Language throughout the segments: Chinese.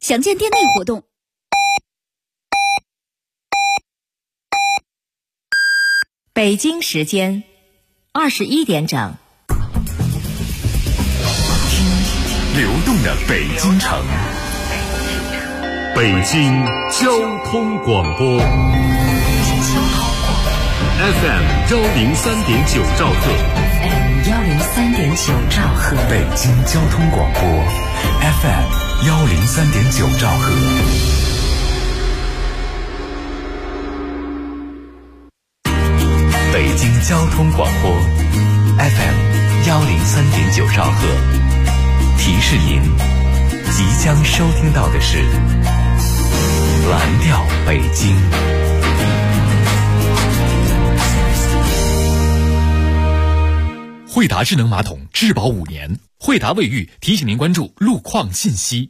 详见店内活动。 北京时间21点整， 听流动的北京城，北京交通广播 FM 103.9兆赫 103.9兆赫， 北京交通广播 FM 103.9兆赫。北京交通广播 FM 103.9兆赫，提示您即将收听到的是蓝调北京。 惠达智能马桶质保5年，惠达卫浴提醒您关注路况信息。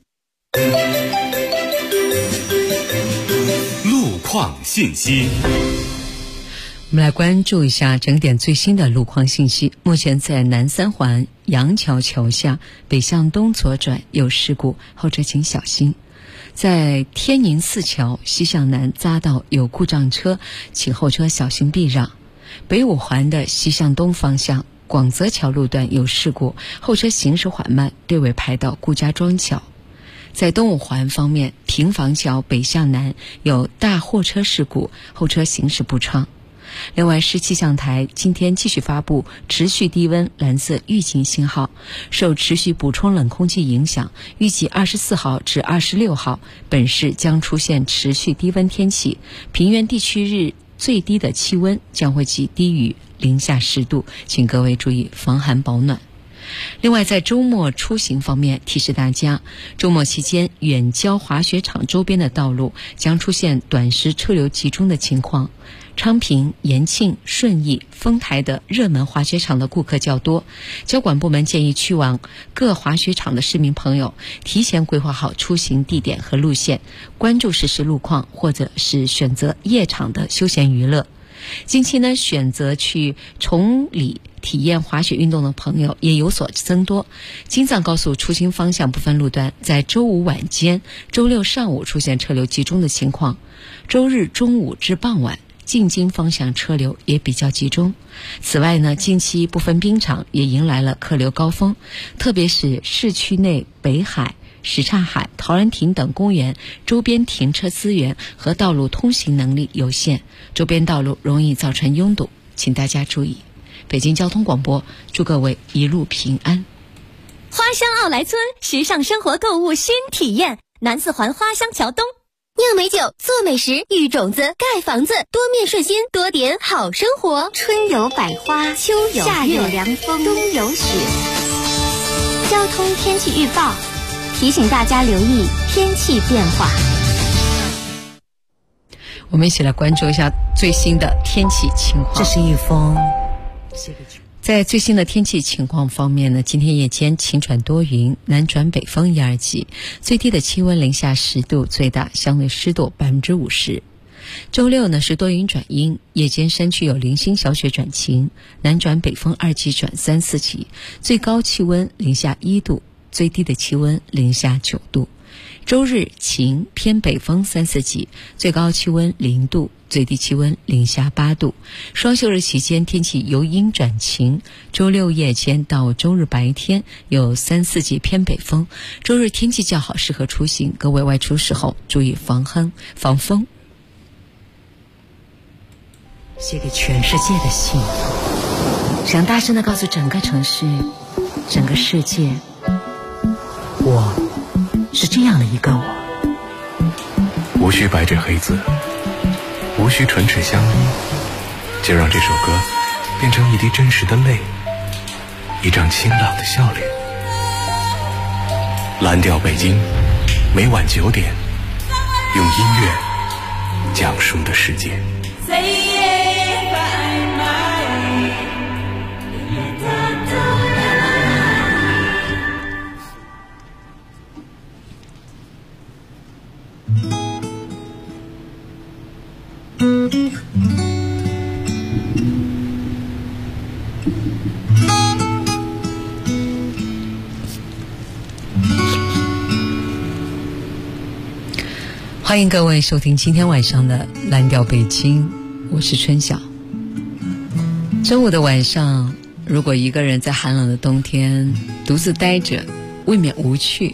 路况信息。 我们来关注一下整点最新的路况信息。目前在南三环杨桥桥下北向东左转有事故，后车请小心。在天宁寺桥西向南匝道有故障车，请后车小心避让。北五环的西向东方向广泽桥路段有事故，后车行驶缓慢，队尾排到顾家庄桥。在东五环方面，平房桥北向南有大货车事故，后车行驶不畅。另外，市气象台今天继续发布持续低温蓝色预警信号，受持续补充冷空气影响，预计24号至26号本市将出现持续低温天气，平原地区日最低的气温将会低于零下10度，请各位注意防寒保暖。另外，在周末出行方面，提示大家，周末期间远郊滑雪场周边的道路将出现短时车流集中的情况。昌平、延庆、顺义、丰台的热门滑雪场的顾客较多，交管部门建议去往各滑雪场的市民朋友提前规划好出行地点和路线，关注实时路况，或者是选择夜场的休闲娱乐。近期呢，选择去崇礼体验滑雪运动的朋友也有所增多。京藏高速出京方向部分路段在周五晚间、周六上午出现车流集中的情况，周日中午至傍晚进京方向车流也比较集中。此外呢，近期部分冰场也迎来了客流高峰，特别是市区内北海、什刹海、陶然亭等公园周边停车资源和道路通行能力有限，周边道路容易造成拥堵，请大家注意。北京交通广播祝各位一路平安。 花乡奥莱村时尚生活购物新体验，南四环花乡桥东。酿美酒，做美食，育种子，盖房子，多面顺心，多点好生活。 春有百花，秋有夏有凉风，冬有雪。交通天气预报提醒大家留意天气变化。 我们一起来关注一下最新的天气情况。 这是一封。 在最新的天气情况方面呢，今天夜间晴转多云，南转北风1、2级，最低的气温零下10度，最大相对湿度50%。周六呢是多云转阴，夜间山区有零星小雪转晴，南转北风2级转3、4级，最高气温零下1度，最低的气温零下9度。周日晴，偏北风3、4级，最高气温0度，最低气温零下8度。双休日期间天气由阴转晴，周六夜间到周日白天有3、4级偏北风，周日天气较好，适合出行，各位外出时候注意防风。 写给全世界的信，想大声地告诉整个城市、整个世界，我是这样的一个我。 无需白纸黑字，无需唇齿相依，就让这首歌变成一滴真实的泪，一张清朗的笑脸。蓝调北京，每晚9点，用音乐讲述的世界。 欢迎各位收听今天晚上的蓝调北京，我是春晓。周五的晚上，如果一个人在寒冷的冬天独自待着，未免无趣。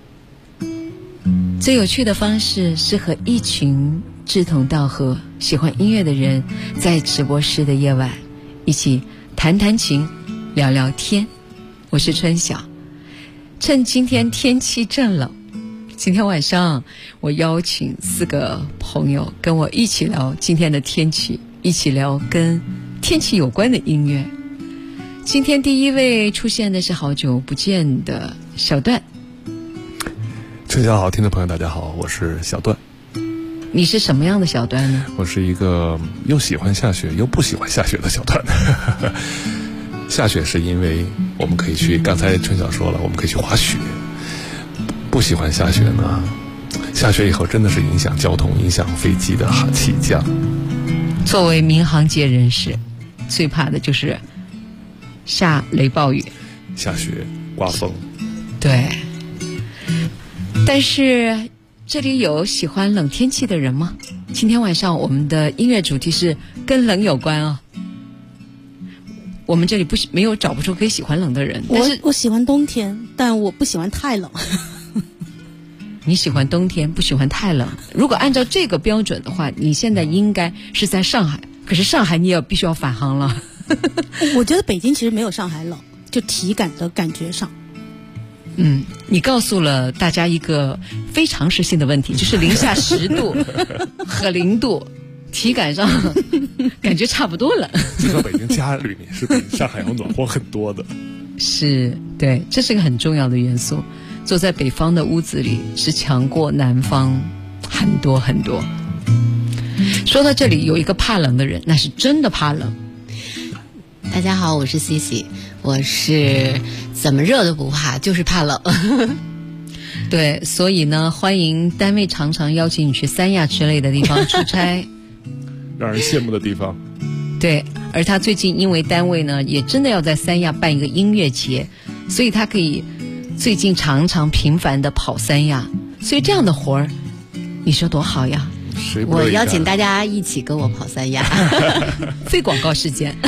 最有趣的方式是和一群志同道合、喜欢音乐的人，在直播室的夜晚一起弹弹琴、聊聊天。我是春晓。趁今天天气正冷，今天晚上我邀请4个朋友跟我一起聊今天的天气，一起聊跟天气有关的音乐。今天第一位出现的是好久不见的小段。 春晓好，听众朋友大家好，我是小段。 你是什么样的小段呢？ 我是一个又喜欢下雪又不喜欢下雪的小段。下雪是因为我们可以去，刚才春晓说了，我们可以去滑雪。不喜欢下雪呢，下雪以后真的是影响交通，影响飞机的起降。 作为民航界人士，最怕的就是下雷暴雨、 下雪、刮风。 对。但是这里有喜欢冷天气的人吗？今天晚上我们的音乐主题是跟冷有关啊。我们这里没有找不出可以喜欢冷的人。但是我喜欢冬天，但我不喜欢太冷。 你喜欢冬天，不喜欢太冷。如果按照这个标准的话，你现在应该是在上海，可是上海你也必须要返航了。 我觉得北京其实没有上海冷，就体感的感觉上。 你告诉了大家一个非常识性的问题，就是零下10度和0度，体感上感觉差不多了。 这个北京家里面是比上海要暖和很多的。 是，对，这是个很重要的元素。坐在北方的屋子里是强过南方很多很多。说到这里，有一个怕冷的人，那是真的怕冷。 大家好，我是 CC， 我是怎么热都不怕，就是怕冷。 对，所以呢，欢迎单位常常邀请你去三亚之类的地方出差， 让人羡慕的地方。 对，而他最近因为单位呢，也真的要在三亚办一个音乐节，所以他可以最近常常频繁的跑三亚，所以这样的活儿，你说多好呀！ 我邀请大家一起跟我跑三亚。 非广告时间。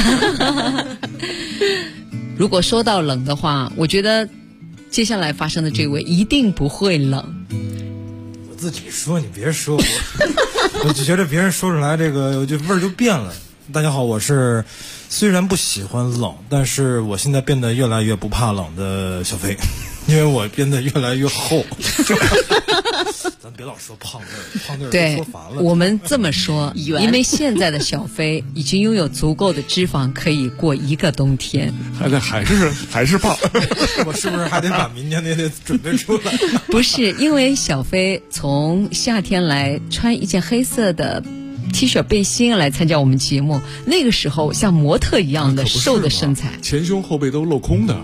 如果说到冷的话，我觉得接下来发生的这位一定不会冷。 我自己说，你别说我。我就觉得别人说出来这个味儿就变了。大家好，我是虽然不喜欢冷，但是我现在变得越来越不怕冷的小飞，因为我变得越来越厚。咱别老说胖字儿说烦了。 我们这么说，因为现在的小飞已经拥有足够的脂肪，可以过一个冬天。 还是胖。 我是不是还得把明年得准备出来？ 不是，因为小飞从夏天来穿一件黑色的 T 恤背心来参加我们节目，那个时候像模特一样的瘦的身材， 前胸后背都镂空的。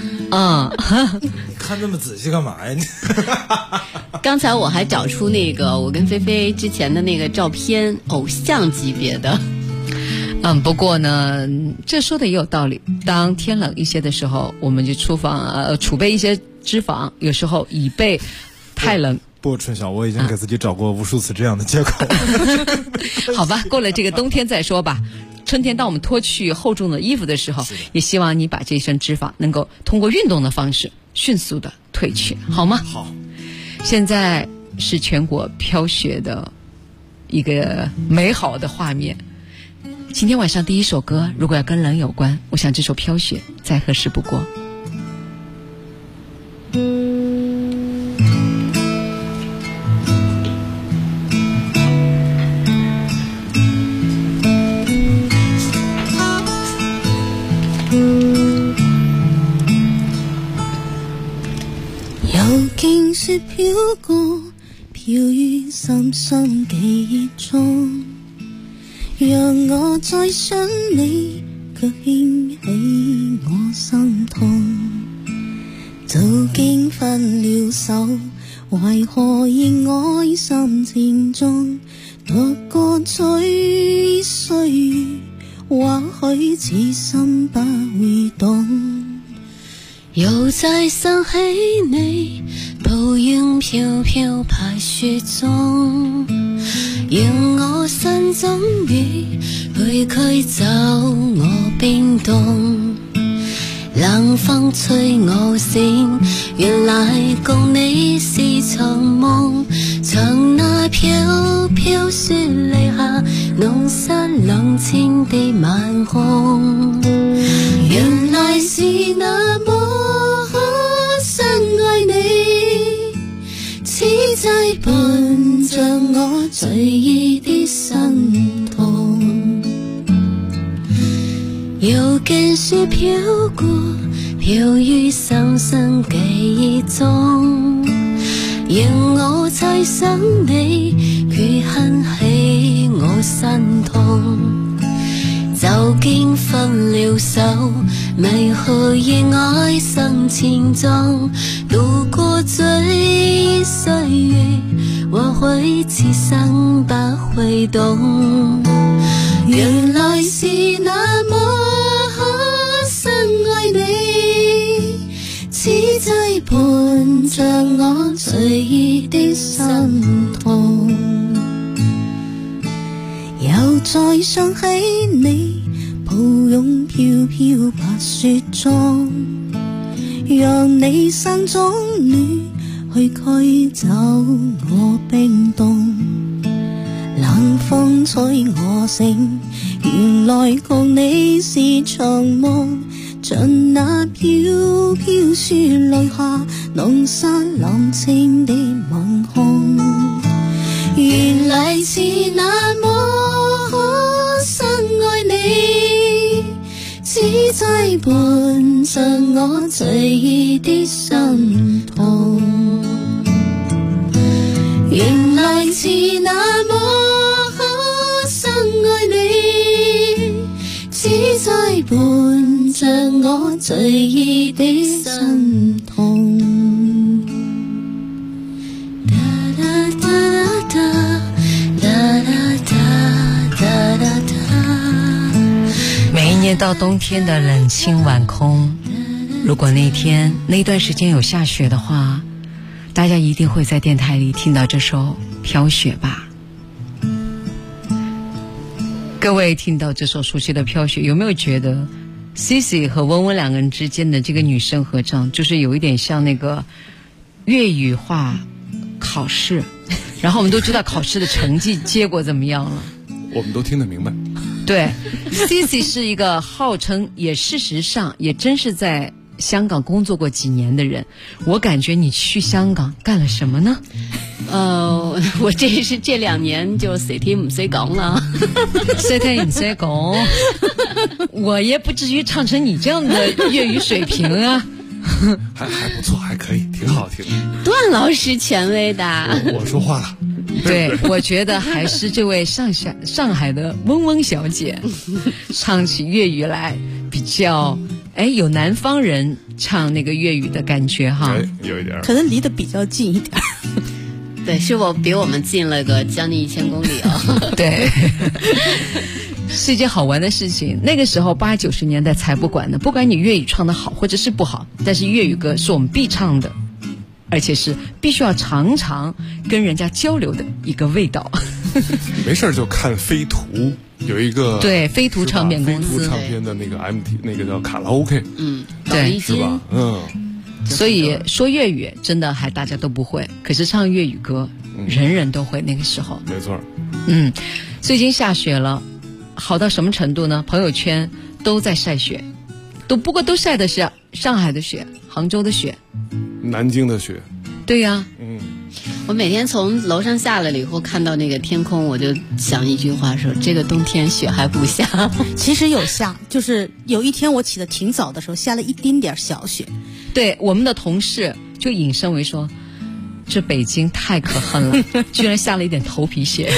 看这么仔细干嘛呀？ 刚才我还找出那个我跟菲菲之前的那个照片，偶像级别的。 不过呢，这说的也有道理。当天冷一些的时候，我们就储备一些脂肪，有时候以备太冷。 不，春晓，我已经给自己找过无数次这样的借口。 好吧，过了这个冬天再说吧。春天当我们脱去厚重的衣服的时候，也希望你把这一身脂肪能够通过运动的方式迅速的褪去，好吗？ 好。 现在是全国飘雪的一个美好的画面。今天晚上第一首歌，如果要跟冷有关，我想这首《飘雪》再合适不过。 有景雪飘過，飄於深深記憶中，讓我再想你，卻牽起我心痛。早經分了手，為何仍愛心漸重？獨個追歲月，或許此心不會懂。又再想起你， 暴雨飘飘拍雪中，讓我身中雨去驅走我冰凍。冷風吹我醒，原來共你是場夢。從那飄飄雪淚下，弄失冷清的晚空。原來是那麼深愛你，此際伴着我隨意的心痛。有見雪飄過，飄於深深記憶中，讓我猜想你，卻哼起我心痛。就竟分了手，為何熱愛生情中，度過最歲月，或許此生不會懂。原來是那麼深愛你，此際伴着我隨意的心痛。又再想起你，抱擁飄飄白雪中，讓你心中暖去驅走我冰凍。冷風吹我醒，原來共你是場夢。盡那飄飄雪淚下，弄失冷清的晚空。原來是那麼深愛你，此際伴着我隨意的心痛。原來是那麼深愛你，此際伴着我隨意的心痛。 每一年到冬天的冷清晚空，如果那段时间有下雪的话，大家一定会在电台里听到这首《飘雪》吧。各位听到这首熟悉的《飘雪》，有没有觉得 Cici 和温温两个人之间的这个女生合唱，就是有一点像那个粤语话考试，然后我们都知道考试的成绩结果怎么样了， 我们都听得明白。 对， Cici 是一个号称也事实上也真是在香港工作过几年的人。我感觉你去香港干了什么呢？ 我这2年就死天唔使講啦， 死天唔使講，我也不至於唱成你這樣的粵語水平啊。 還不錯，還可以，挺好聽。 段老師權威的， 我說話了。 对，我觉得还是这位上海的嗡嗡小姐唱起粤语来比较有南方人唱那个粤语的感觉哈， 有一点， 可能离得比较近一点。 对，是我比我们近了个将近1000公里哦。 对，是一件好玩的事情。那个时候80、90年代才不管呢，不管你粤语唱得好或者是不好，但是粤语歌是我们必唱的，而且是必须要常常跟人家交流的一个味道。 没事就看飞图，有一个对飞图唱片公司飞图唱片的那个 MT 那个叫卡拉 OK， 对， 是吧？ 所以说粤语真的还大家都不会，可是唱粤语歌人人都会。那个时候没错。 最近下雪了，好到什么程度呢？朋友圈都在晒雪，不过都晒的是上海的雪、杭州的雪、 南京的雪。 对呀， 我每天从楼上下来了以后，看到那个天空，我就想一句话说：这个冬天雪还不下。 其实有下，就是有一天我起得挺早的时候，下了一丁点小雪。 对，我们的同事就引申为说，这北京太可恨了，居然下了一点头皮屑。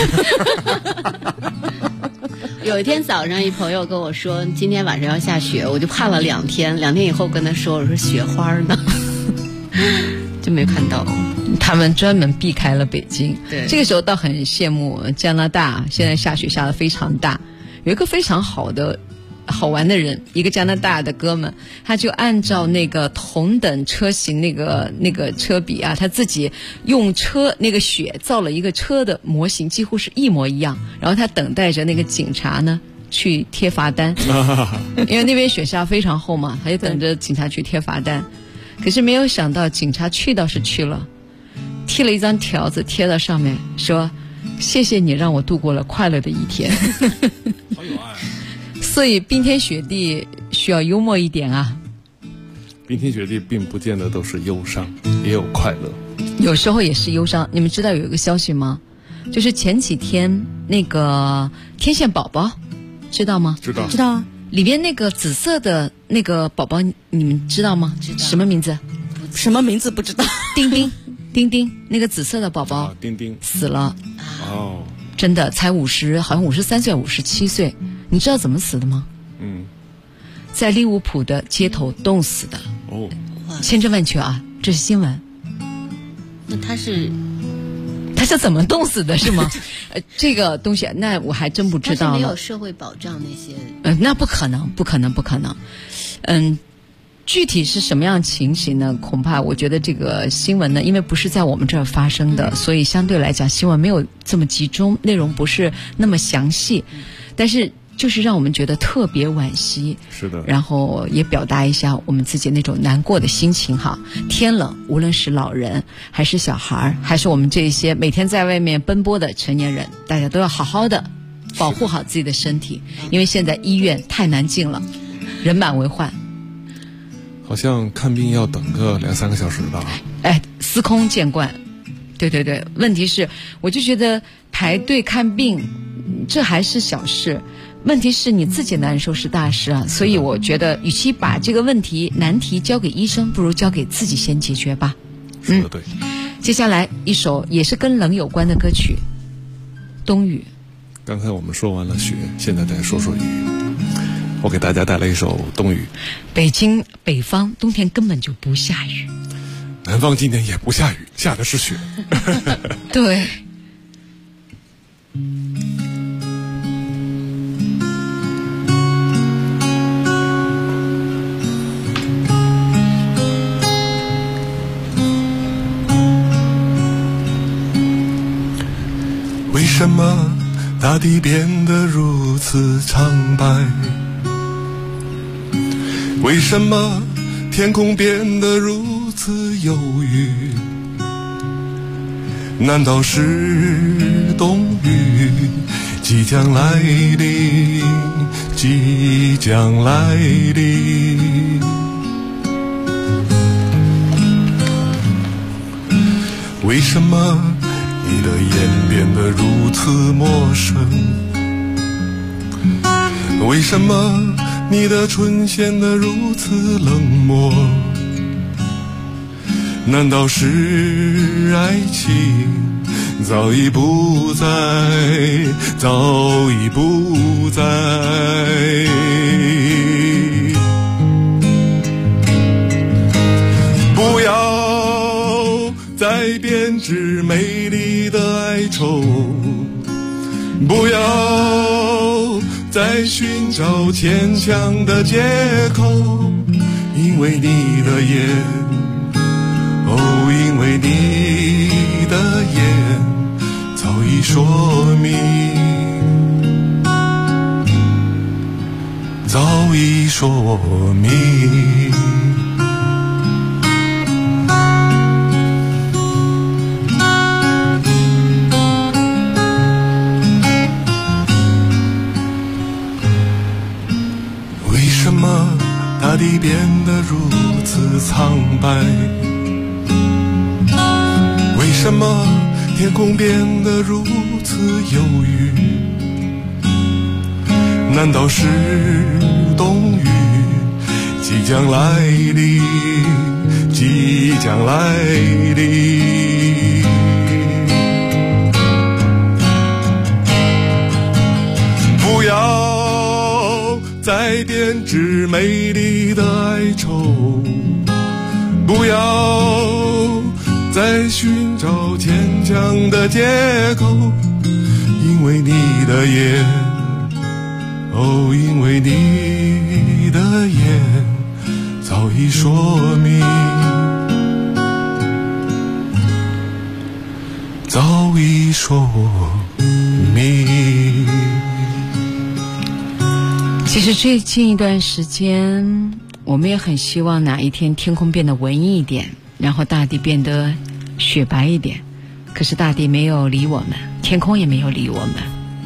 有一天早上，一朋友跟我说今天晚上要下雪，我就盼了2天，2天以后跟他说，我说雪花呢，就没看到。 他们专门避开了北京。 对， 这个时候倒很羡慕加拿大，现在下雪下得非常大，有一个非常好的好玩的人，一个加拿大的哥们，他就按照那个同等车型那个车比啊，他自己用车那个雪造了一个车的模型，几乎是一模一样。然后他等待着那个警察呢去贴罚单，因为那边雪下非常厚嘛，他就等着警察去贴罚单。可是没有想到，警察去倒是去了，贴了一张条子贴到上面，说谢谢你让我度过了快乐的一天。 好有爱。 所以冰天雪地需要幽默一点啊。 冰天雪地并不见得都是忧伤，也有快乐， 有时候也是忧伤。你们知道有一个消息吗？就是前几天那个天线宝宝，知道吗？ 知道啊。 里边那个紫色的那个宝宝，你们知道吗？ 知道。 什么名字？ 什么名字不知道。 丁丁，丁丁，那个紫色的宝宝， 丁丁死了。 哦， 真的才50，好像53岁、57岁。你知道怎么死的吗？在利物浦的街头冻死的。 哦， 千真万确啊，这是新闻。 那他是怎么冻死的是吗？这个东西那我还真不知道了。 他是没有社会保障那些。 那不可能。具体是什么样情形呢？恐怕我觉得这个新闻呢，因为不是在我们这儿发生的，所以相对来讲新闻没有这么集中，内容不是那么详细，但是就是让我们觉得特别惋惜。 是的。 然后也表达一下我们自己那种难过的心情哈。天冷，无论是老人还是小孩，还是我们这些每天在外面奔波的成年人，大家都要好好的保护好自己的身体，因为现在医院太难进了，人满为患。 好像看病要等个2-3个小时吧。 司空见惯。对，问题是我就觉得排队看病这还是小事，问题是你自己难受是大事啊。所以我觉得与其把这个问题难题交给医生，不如交给自己先解决吧。 说得对。 接下来一首也是跟冷有关的歌曲，冬雨。 刚才我们说完了雪，现在再说说雨。我给大家带来一首《冬雨》。 北京北方冬天根本就不下雨， 南方今天也不下雨，下的是雪。 对。 为什么大地变得如此苍白？为什么天空变得如此忧郁？难道是冬雨即将来临？即将来临。为什么你的眼变得如此陌生？为什么你的唇显得如此冷漠？难道是爱情早已不在，早已不在？不要再编织美丽的哀愁，不要再寻找牵强的借口，因为你的眼，哦，因为你的眼早已说明，早已说明。大地变得如此苍白，为什么天空变得如此忧郁？难道是冬雨即将来临，即将来临？不要再编织美丽的哀愁，不要再寻找牵强的借口，因为你的眼，哦， 哦，因为你的眼早已说明，早已说明。 其实最近一段时间，我们也很希望哪一天天空变得文艺一点，然后大地变得雪白一点。可是大地没有理我们，天空也没有理我们。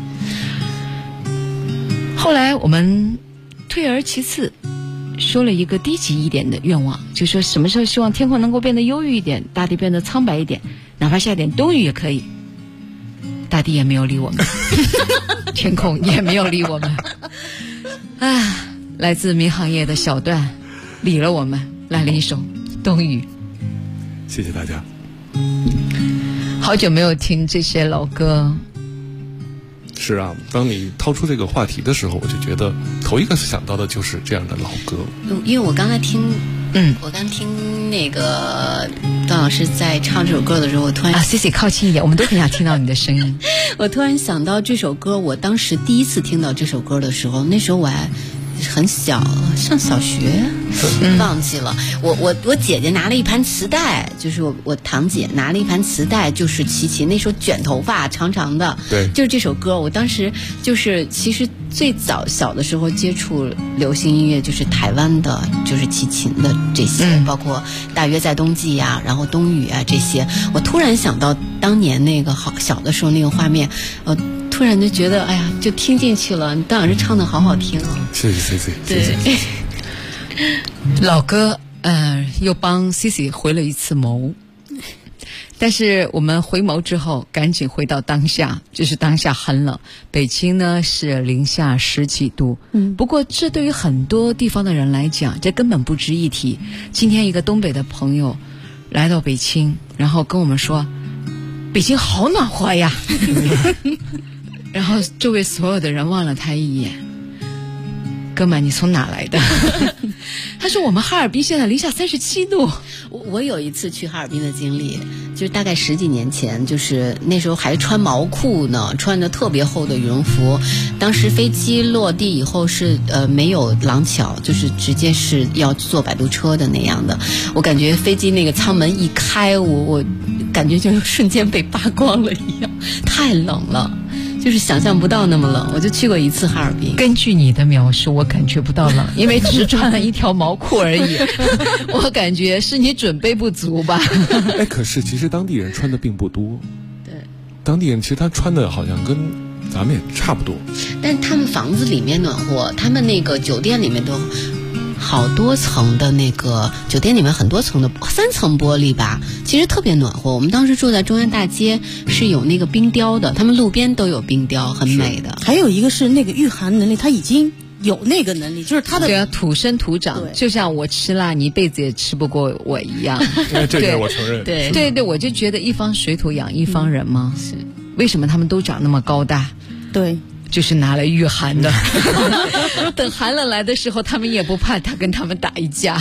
后来我们退而其次，说了一个低级一点的愿望，就说什么时候希望天空能够变得忧郁一点，大地变得苍白一点，哪怕下点冬雨也可以。大地也没有理我们，天空也没有理我们。啊，来自民航业的小段理了我们，来了一首《冬雨》。 谢谢大家。 好久没有听这些老歌。 是啊，当你掏出这个话题的时候，我就觉得头一个想到的就是这样的老歌。 因为我刚才听，我刚听那个段老师在唱这首歌的时候，我突然 Cici 靠近一点，我们都很想听到你的声音。 我突然想到这首歌，我当时第一次听到这首歌的时候，那时候我还很小，上小学，忘记了。我姐姐拿了一盘磁带，就是我堂姐拿了一盘磁带，就是齐秦那首卷头发长长的， 对， 就是这首歌。我当时就是其实最早小的时候接触流行音乐，就是台湾的，就是齐秦的这些，包括大约在冬季呀，然后冬雨啊这些。我突然想到当年那个小的时候那个画面，突然就觉得，哎呀，就听进去了。你段老师唱的好好听哦。 谢谢 Cici。 对， 老歌，又帮 Cici 回了一次眸。但是我们回眸之后，赶紧回到当下，就是当下很冷。北京呢是零下10几度，不过这对于很多地方的人来讲，这根本不值一提。今天一个东北的朋友来到北京，然后跟我们说，北京好暖和呀。然后周围所有的人望了他一眼，哥们，你从哪来的？他说我们哈尔滨现在零下37度。 我有一次去哈尔滨的经历，就是大概10几年前，就是那时候还穿毛裤呢，穿着特别厚的羽绒服。当时飞机落地以后是没有廊桥，就是直接是要坐摆渡车的那样的。我感觉飞机那个舱门一开，我感觉就是瞬间被扒光了一样，太冷了。就是想象不到那么冷，我就去过一次哈尔滨。 根据你的描述，我感觉不到冷，因为只是穿了一条毛裤而已。我感觉是你准备不足吧。 哎，可是其实当地人穿的并不多。 对， 当地人其实他穿的好像跟咱们也差不多。 但他们房子里面暖和，他们那个酒店里面都好多层的那个酒店里面很多层的3层玻璃吧，其实特别暖和。我们当时住在中央大街，是有那个冰雕的，他们路边都有冰雕，很美的。 还有一个是那个御寒能力，它已经有那个能力，就是它的对啊，土生土长，就像我吃辣，你一辈子也吃不过我一样。 这点我承认。 对，我就觉得一方水土养一方人嘛。是，为什么他们都长那么高大？ 对。 就是拿来御寒的。等寒冷来的时候，他们也不怕他跟他们打一架。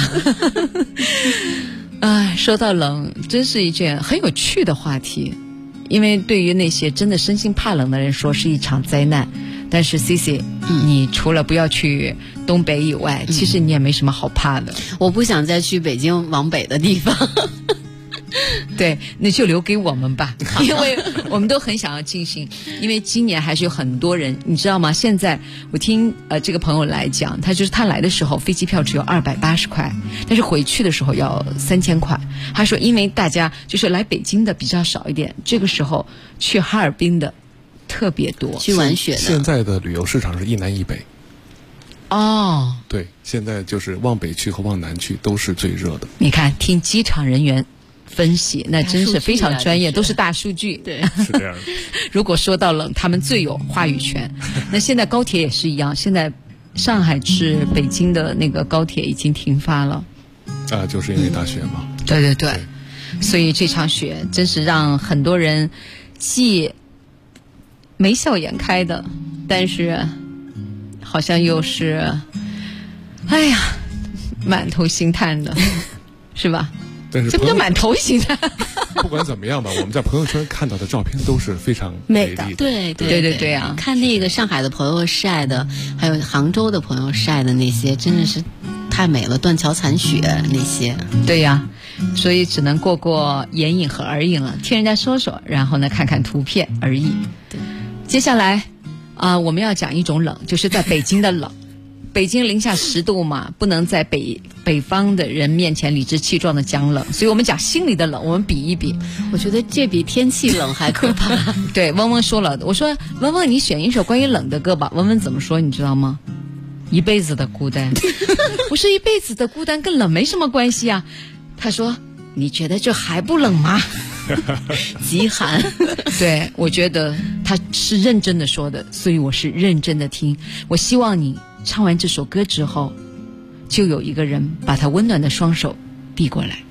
说到冷，真是一件很有趣的话题，因为对于那些真的身心怕冷的人说是一场灾难。但是 Cici，你除了不要去东北以外，其实你也没什么好怕的。 我不想再去北京往北的地方。 对，那就留给我们吧，因为我们都很想要进行。因为今年还是有很多人，你知道吗？现在我听这个朋友来讲，他来的时候飞机票只有280块，但是回去的时候要3000块。他说，因为大家就是来北京的比较少一点，这个时候去哈尔滨的特别多， 去玩雪的。 现在的旅游市场是一南一北。 哦， 对，现在就是往北去和往南去都是最热的。 你看，听机场人员分析，那真是非常专业，都是大数据。 对， 是这样的。 如果说到冷，他们最有话语权。那现在高铁也是一样，现在上海至北京的那个高铁已经停发了。 就是因为大雪嘛。 对，所以这场雪真是让很多人既眉笑眼开的，但是好像又是，哎呀，满头星叹的，是吧？ 但是什么叫满头星叹？ 不管怎么样吧，我们在朋友圈看到的照片都是非常美丽的。 对啊！看那个上海的朋友晒的，还有杭州的朋友晒的那些，真的是太美了，断桥残雪那些。 对呀，所以只能过眼影和耳影了，听人家说说，然后呢看看图片而已。 对， 接下来我们要讲一种冷，就是在北京的冷。北京零下10度嘛，不能在北方的人面前理直气壮的讲冷，所以我们讲心里的冷，我们比一比。 我觉得这比天气冷还可怕。 对，嗡嗡说了，我说嗡嗡，你选一首关于冷的歌吧。嗡嗡怎么说你知道吗？一辈子的孤单。我说一辈子的孤单跟冷没什么关系啊。他说你觉得这还不冷吗？ 极寒。 对，我觉得他是认真的说的，所以我是认真的听。我希望你唱完这首歌之后，就有一个人把他温暖的双手递过来。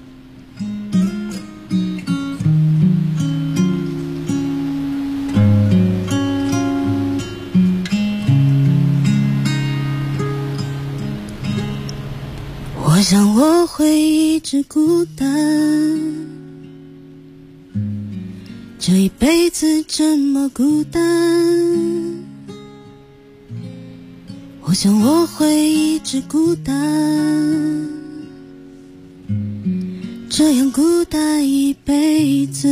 我想我会一直孤单，这一辈子这么孤单。我想我会一直孤单，这样孤单一辈子。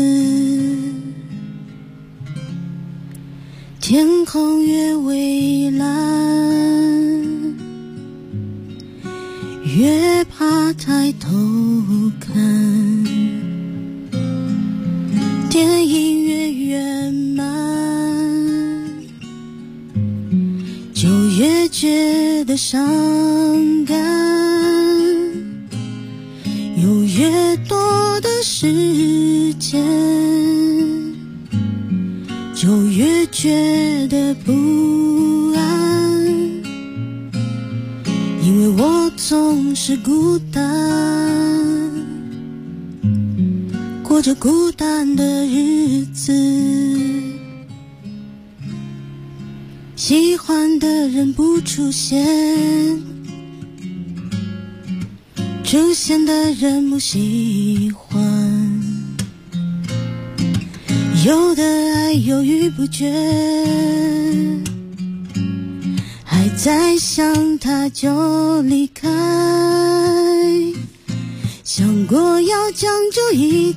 天空越蔚蓝，越怕抬头看，电影越圆满，就越觉得伤感，有越多的时间，就越觉得不安，因为我总是孤单，过着孤单的日子。喜欢的人不出现，出现的人不喜欢，有的爱犹豫不决，还在想他就离开，想过要将就一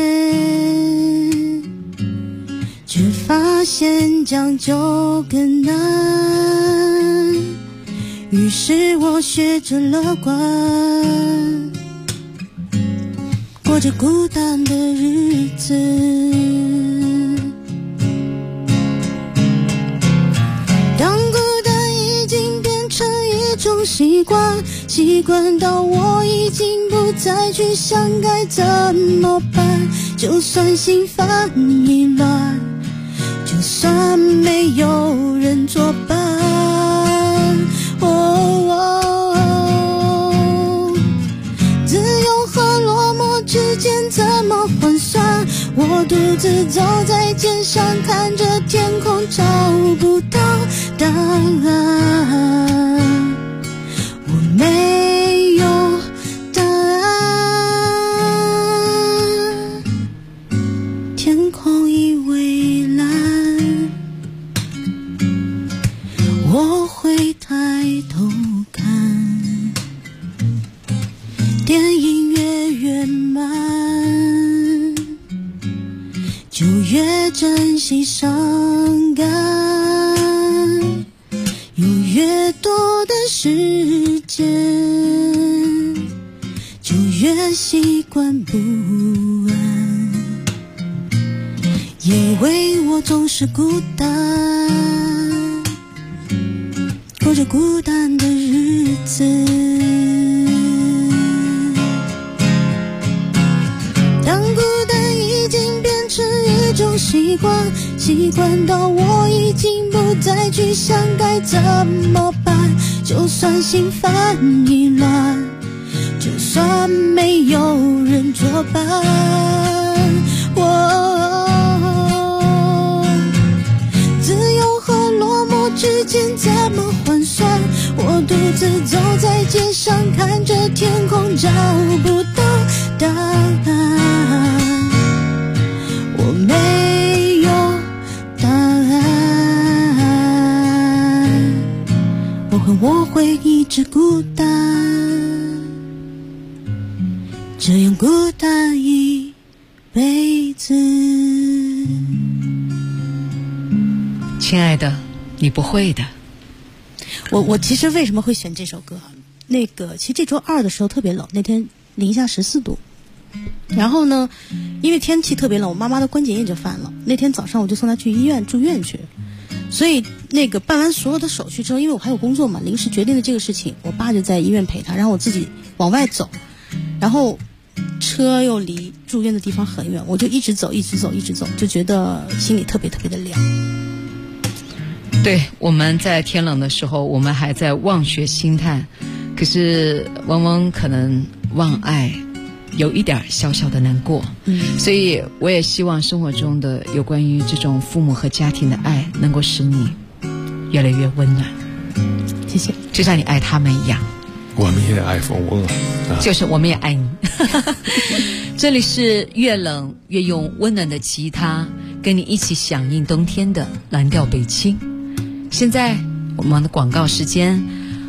点，却发现将就更难，于是我学着乐观，过着孤单的日子。当孤单已经变成一种习惯，习惯到我已经不再去想该怎么办，就算心烦意乱，就算没有人作伴，自由和落寞之间怎么换算？我独自走在街上，看着天空，找不到答案，我没有答案，天空已蔚蓝，我会抬头看，电影越圆满，就越珍惜伤感，有越多的时间，就越习惯不安，因为我总是孤单，过着孤单的日子。当孤单已经变成一种习惯，习惯到我已经不再去想该怎么办，就算心烦意乱，就算没有人作伴，自由和落寞之间怎么换算？我独自走在街上，看着天空，找不到答案， 直孤单，这样孤单一辈子。 亲爱的，你不会的。 我其实为什么会选这首歌？其实这周2的时候特别冷，那天零下14度。然后呢，因为天气特别冷，我妈妈的关节炎就犯了。那天早上我就送她去医院住院去。所以办完所有的手续之后，因为我还有工作嘛，临时决定的这个事情，我爸就在医院陪她，然后我自己往外走，然后车又离住院的地方很远，我就一直走，就觉得心里特别特别的凉。 对，我们在天冷的时候，我们还在望雪兴叹，可是往往可能望爱有一点小小的难过。所以我也希望生活中的有关于这种父母和家庭的爱能够使你越来越温暖。 谢谢， 就像你爱他们一样。 我们也爱蜂窝， 就是我们也爱你。这里是越冷越用温暖的吉他跟你一起响应冬天的蓝调北青。现在我们的广告时间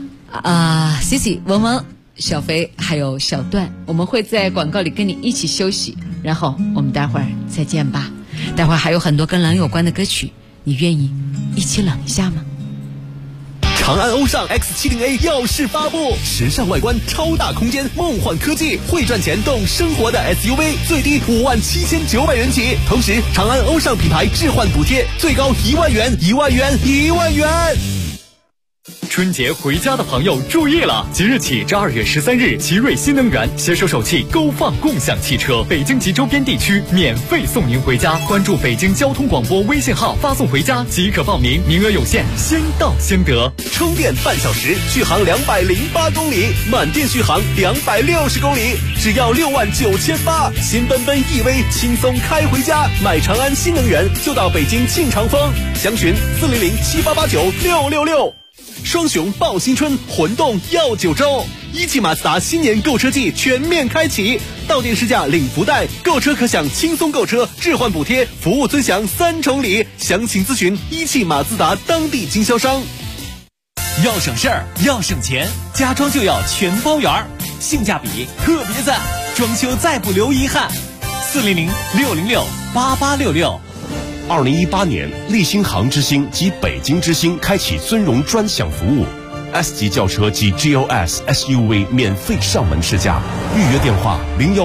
Cici、文文、小飞还有小段，我们会在广告里跟你一起休息，然后我们待会儿再见吧。待会儿还有很多跟冷有关的歌曲，你愿意一起冷一下吗？ 长安欧尚 X70A 耀世发布，时尚外观，超大空间，梦幻科技，会赚钱动生活的 SUV， 最低57900元起。同时，长安欧尚品牌置换补贴最高1万元，1万元，1万元。 春节回家的朋友注意了，即日起至2月13日，奇瑞新能源携手首汽勾放共享汽车，北京及周边地区免费送您回家。关注北京交通广播微信号，发送回家即可报名，名额有限，先到先得。 充电半小时，续航208公里，满电续航260公里，只要69800，新奔奔 EV 轻松开回家。买长安新能源就到北京庆长风，详询40078896666。双雄报新春，魂动耀9州。一汽马自达新年购车季全面开启，到店试驾领福袋，购车可享轻松购车、置换补贴、服务尊享3重礼。详情咨询一汽马自达当地经销商。 要省事儿，要省钱，家装就要全包圆，性价比特别赞，装修再不留遗憾。400-606-8866。 2018年，立新航之星及北京之星开启尊荣专享服务 ，S 级轿车及 GLS SUV 免费上门试驾，预约电话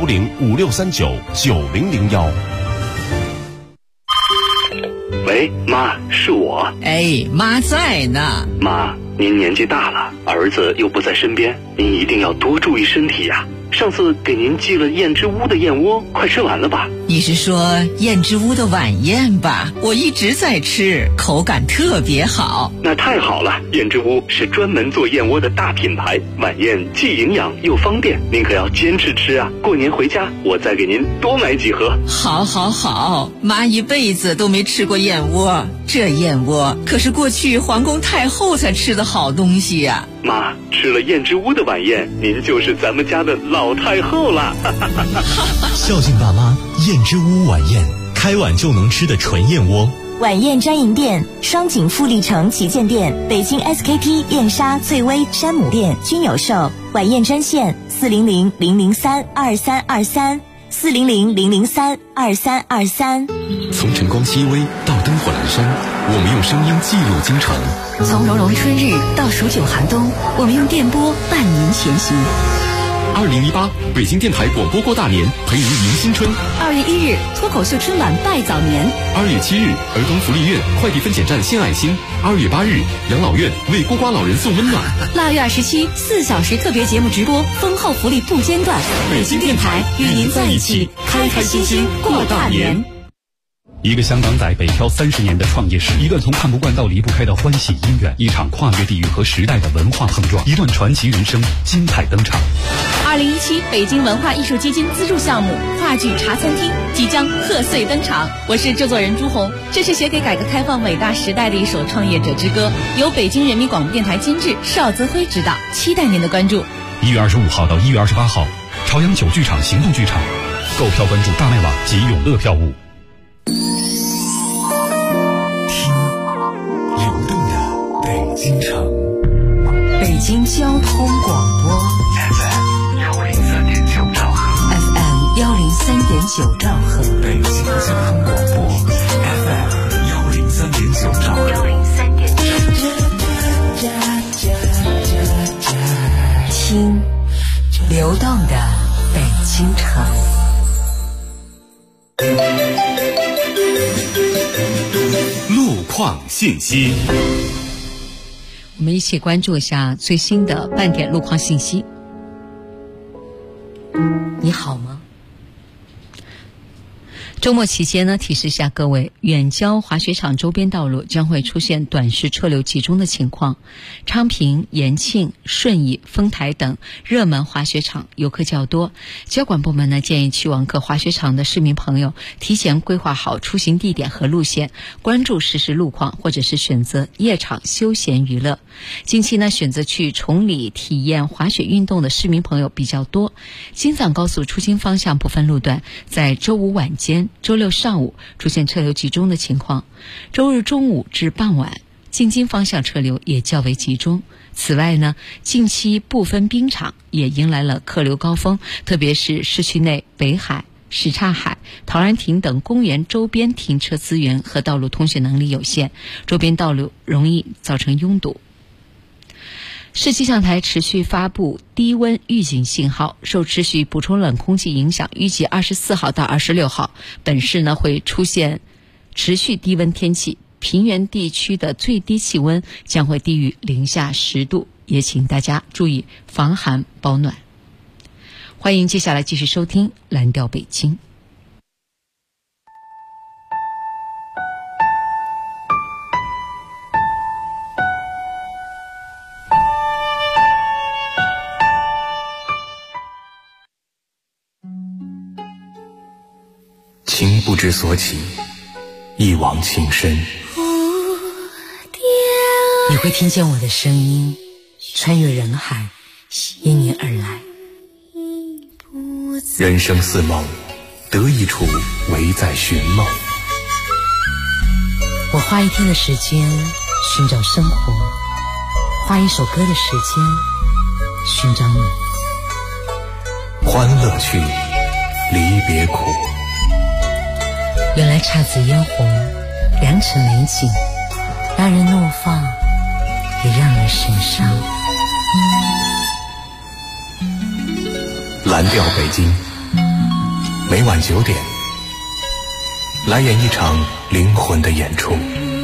01056399001。 喂，妈，是我。 哎，妈在呢。 妈，您年纪大了，儿子又不在身边，您一定要多注意身体呀。上次给您寄了燕之屋的燕窝，快吃完了吧？ 你是说燕之屋的晚宴吧？我一直在吃，口感特别好。 那太好了，燕之屋是专门做燕窝的大品牌，晚宴既营养又方便，您可要坚持吃啊！过年回家，我再给您多买几盒。 好，好，好，妈一辈子都没吃过燕窝，这燕窝可是过去皇宫太后才吃的好东西呀。 妈，吃了燕之屋的晚宴，您就是咱们家的老太后了。 孝敬爸妈，燕之屋晚宴，开碗就能吃的纯燕窝。 晚宴专营店：双井富力城旗舰店、北京 SKP 燕莎、翠微、山姆店均有售。晚宴专线400-003-2323，400-003-2323。 从晨光熹微到灯火阑珊，我们用声音记录京城； 从融融春日到数九寒冬，我们用电波伴您前行。 2018北京电台广播过大年，陪您迎新春。 2月1日，脱口秀春晚拜早年。 2月7日，儿童福利院快递分拣站献爱心。2月8日，养老院为孤寡老人送温暖。 腊月27，4小时特别节目直播，丰厚福利不间断。 北京电台与您在一起，开开心心过大年。 一个香港仔北漂30年的创业史，一个从看不惯到离不开的欢喜姻缘，一场跨越地域和时代的文化碰撞，一段传奇人生精彩登场。 2017北京文化艺术基金资助项目话剧茶餐厅即将贺岁登场，我是制作人朱红。这是写给改革开放伟大时代的一首创业者之歌，由北京人民广播电台监制，邵泽辉执导，期待您的关注。 1月25号到1月28号，朝阳9剧场行动剧场，购票关注大麦网及永乐票务。 听流动的北京城， 北京京交通广播 FM 103.9兆赫 FM 103.9兆赫， 北京交通广播 FM 103.9兆赫。 听流动的北京城。 路况信息， 我们一起关注一下最新的半点路况信息。你好吗？周末期间呢，提示一下各位，远郊滑雪场周边道路将会出现短时车流集中的情况。昌平、延庆、顺义、丰台等热门滑雪场游客较多，交管部门呢建议去往各滑雪场的市民朋友提前规划好出行地点和路线，关注实时路况，或者是选择夜场休闲娱乐。近期呢，选择去崇礼体验滑雪运动的市民朋友比较多。京藏高速出京方向部分路段在周五晚间、周六上午出现车流集中的情况，周日中午至傍晚进京方向车流也较为集中。此外呢，近期部分冰场也迎来了客流高峰，特别是市区内北海、什刹海、陶然亭等公园周边停车资源和道路通行能力有限，周边道路容易造成拥堵。市气象台持续发布低温预警信号，受持续补充冷空气影响，预计24号到26号，本市呢会出现持续低温天气，平原地区的最低气温将会低于零下10度，也请大家注意防寒保暖。欢迎接下来继续收听蓝调北京。 情不知所起，一往情深。 你会听见我的声音穿越人海，因你而来。 人生似梦，得一处唯在寻梦。 我花一天的时间寻找生活，花一首歌的时间寻找你。 欢乐去，离别苦。 原来姹紫嫣红，良辰美景，让人怒放，也让人神伤。 蓝调北京，每晚9点，来演一场灵魂的演出。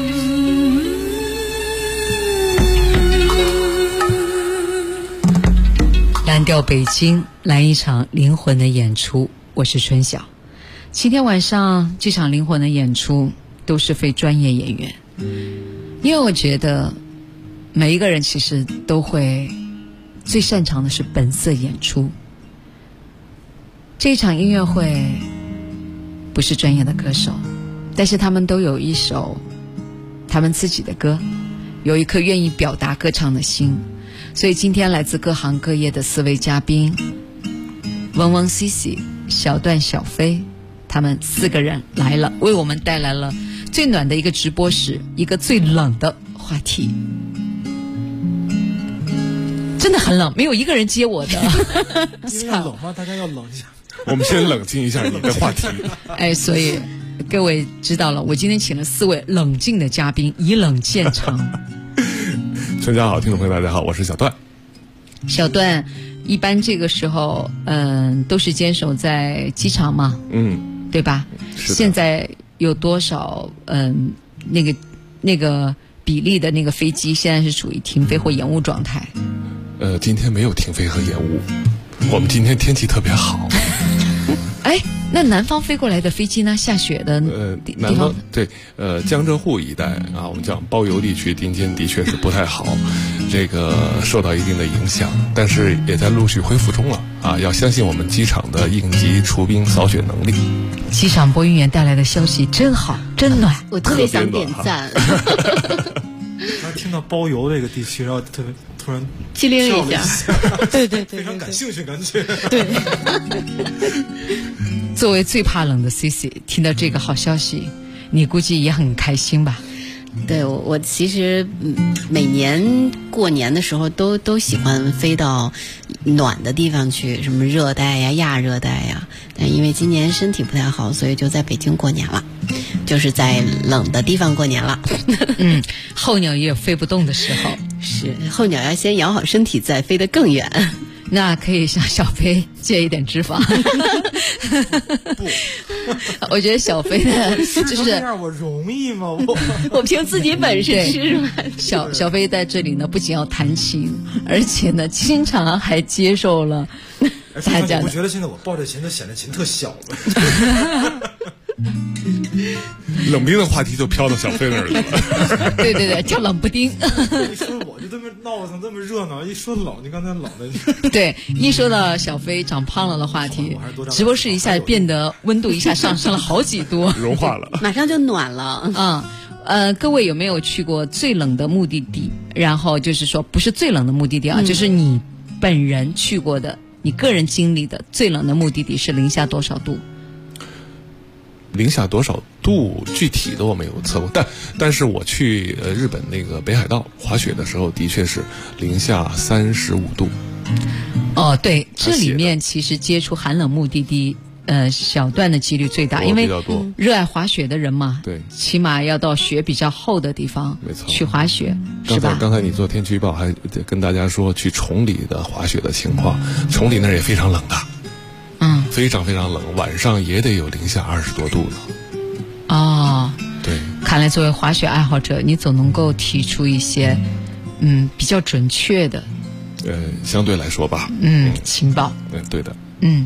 蓝调北京，来一场灵魂的演出。我是春晓。今天晚上这场灵魂的演出都是非专业演员，因为我觉得每一个人其实都会最擅长的是本色演出。这场音乐会不是专业的歌手，但是他们都有一首他们自己的歌，有一颗愿意表达歌唱的心。所以今天来自各行各业的4位嘉宾，嗡嗡、CC、小段、小飞，他们4个人来了，为我们带来了最暖的一个直播室，一个最冷的话题。真的很冷，没有一个人接我的。 因为要冷吗？大家要冷一下。 我们先冷静一下你的话题。 哎，所以各位知道了，我今天请了4位冷静的嘉宾，以冷见长。 大家好，听众朋友大家好，我是小段。 小段一般这个时候都是坚守在机场嘛，对吧？现在有多少那个比例的那个飞机现在是处于停飞或延误状态？ 今天没有停飞和延误，我们今天天气特别好。 哎，那南方飞过来的飞机呢？下雪的地南方对，江浙沪一带啊，我们讲包邮地区今天的确是不太好，这个受到一定的影响，但是也在陆续恢复中了啊！要相信我们机场的应急除冰扫雪能力。 机场播音员带来的消息真好，真暖， 我特别想点赞。 刚听到包邮这个地区，然后特别突然机灵一下，对， 非常感兴趣，感觉。 对。 作为最怕冷的 CC， 听到这个好消息，你估计也很开心吧？ 对，我其实每年过年的时候都喜欢飞到暖的地方去，什么热带呀、亚热带呀。但因为今年身体不太好，所以就在北京过年了，就是在冷的地方过年了。 候鸟也有飞不动的时候， 是候鸟要先养好身体，再飞得更远。 那可以向小飞借一点脂肪。 不， 我觉得小飞的就是这样我容易吗？ 我凭自己本事吃出来。 小飞在这里呢，不仅要弹琴，而且呢，经常还接受了大家的。 我觉得现在我抱着琴，它显得琴特小了。 冷不丁的话题就飘到小飞那儿去了。 对对对，叫冷不丁。 一说我就这么闹腾这么热闹，一说冷，你刚才冷的。 对，一说到小飞长胖了的话题，直播室一下变得温度一下上升了好几度， 融化了， 马上就暖了。 各位有没有去过最冷的目的地？然后就是说，不是最冷的目的地啊，就是你本人去过的，你个人经历的最冷的目的地是零下多少度？ 零下多少度具体的我没有测过，但是我去日本那个北海道滑雪的时候，的确是零下35度。 哦，对，这里面其实接触寒冷目的地，小段的几率最大，因为热爱滑雪的人嘛， 对， 起码要到雪比较厚的地方， 没错， 去滑雪，是吧？ 刚才你做天气预报还跟大家说去崇礼的滑雪的情况，崇礼那儿也非常冷的。非常非常冷，晚上也得有零下20多度呢。 哦， 对， 看来作为滑雪爱好者，你总能够提出一些比较准确的相对来说吧情报。 对的。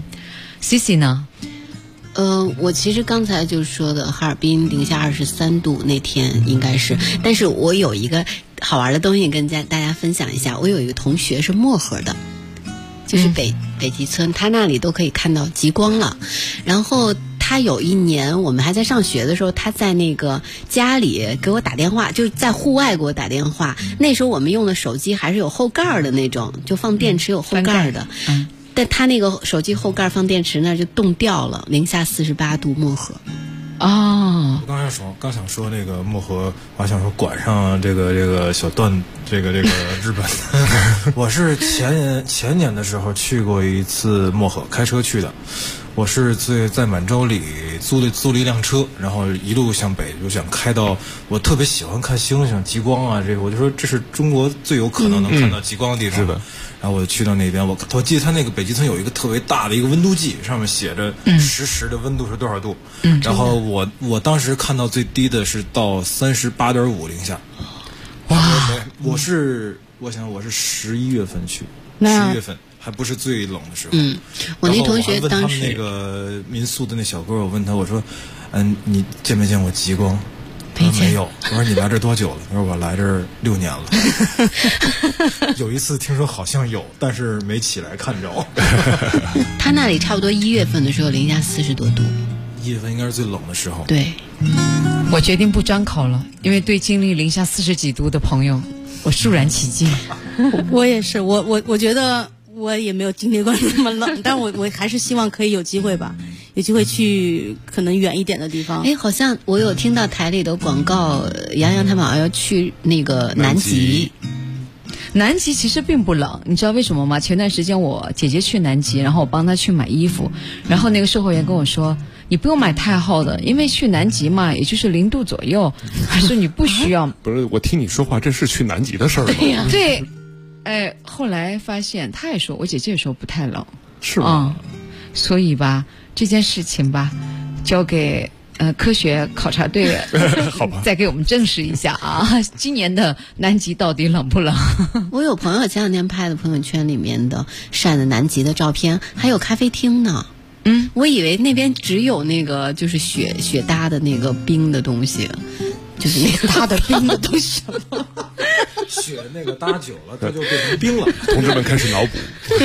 Cici 呢？ 我其实刚才就说的哈尔滨零下23度那天应该是，但是我有一个好玩的东西跟大家分享一下。我有一个同学是漠河的，就是北极村，他那里都可以看到极光了。然后他有一年我们还在上学的时候，他在那个家里给我打电话，就是在户外给我打电话。那时候我们用的手机还是有后盖的那种，就放电池有后盖的。但他那个手机后盖放电池那就冻掉了，零下48度漠河。 哦， 我刚想说那个漠河，我还想说管上这个小段，这个日本。我是前年的时候去过一次漠河，开车去的。我是在满洲里租了一辆车，然后一路向北，就想开到我特别喜欢看星星、极光啊，这个我就说这是中国最有可能能看到极光的地方。 是的。 然后我去到那边，我记得他那个北极村有一个特别大的一个温度计，上面写着实时的温度是多少度。然后我当时看到最低的是到38.5零下。哇！我想我是11月份去，11月份还不是最冷的时候。 我那同学当时他们那个民宿的那小哥，我问他，我说，你见没见过极光？他说没有。我说你来这儿多久了？他说我来这儿6年了。有一次听说好像有，但是没起来看着。 他那里差不多1月份的时候零下40多度。 1月份应该是最冷的时候。 对。 我决定不专考了，因为对经历零下40几度的朋友，我肃然起敬。 我也是，我觉得我也没有经历过那么冷，但我还是希望可以有机会吧。有机会去可能远一点的地方。 好像我有听到台里的广告，杨洋他们好像要去那个南极。 南极其实并不冷，你知道为什么吗？前段时间我姐姐去南极，然后我帮她去买衣服，然后那个售货员跟我说，你不用买太厚的，因为去南极嘛，也就是0度左右，还是你不需要。 不是，我听你说话，这是去南极的事儿吗？ 对，后来发现她也说，我姐姐也说不太冷， 是吗？ 所以吧，这件事情吧，交给科学考察队好吧， 再给我们证实一下啊，今年的南极到底冷不冷？ 我有朋友前两天拍的朋友圈里面的晒的南极的照片，还有咖啡厅呢。我以为那边只有那个就是雪搭的那个冰的东西，就是那个搭的冰的东西。 雪那个搭久了，它就变成冰了。 同志们开始脑补。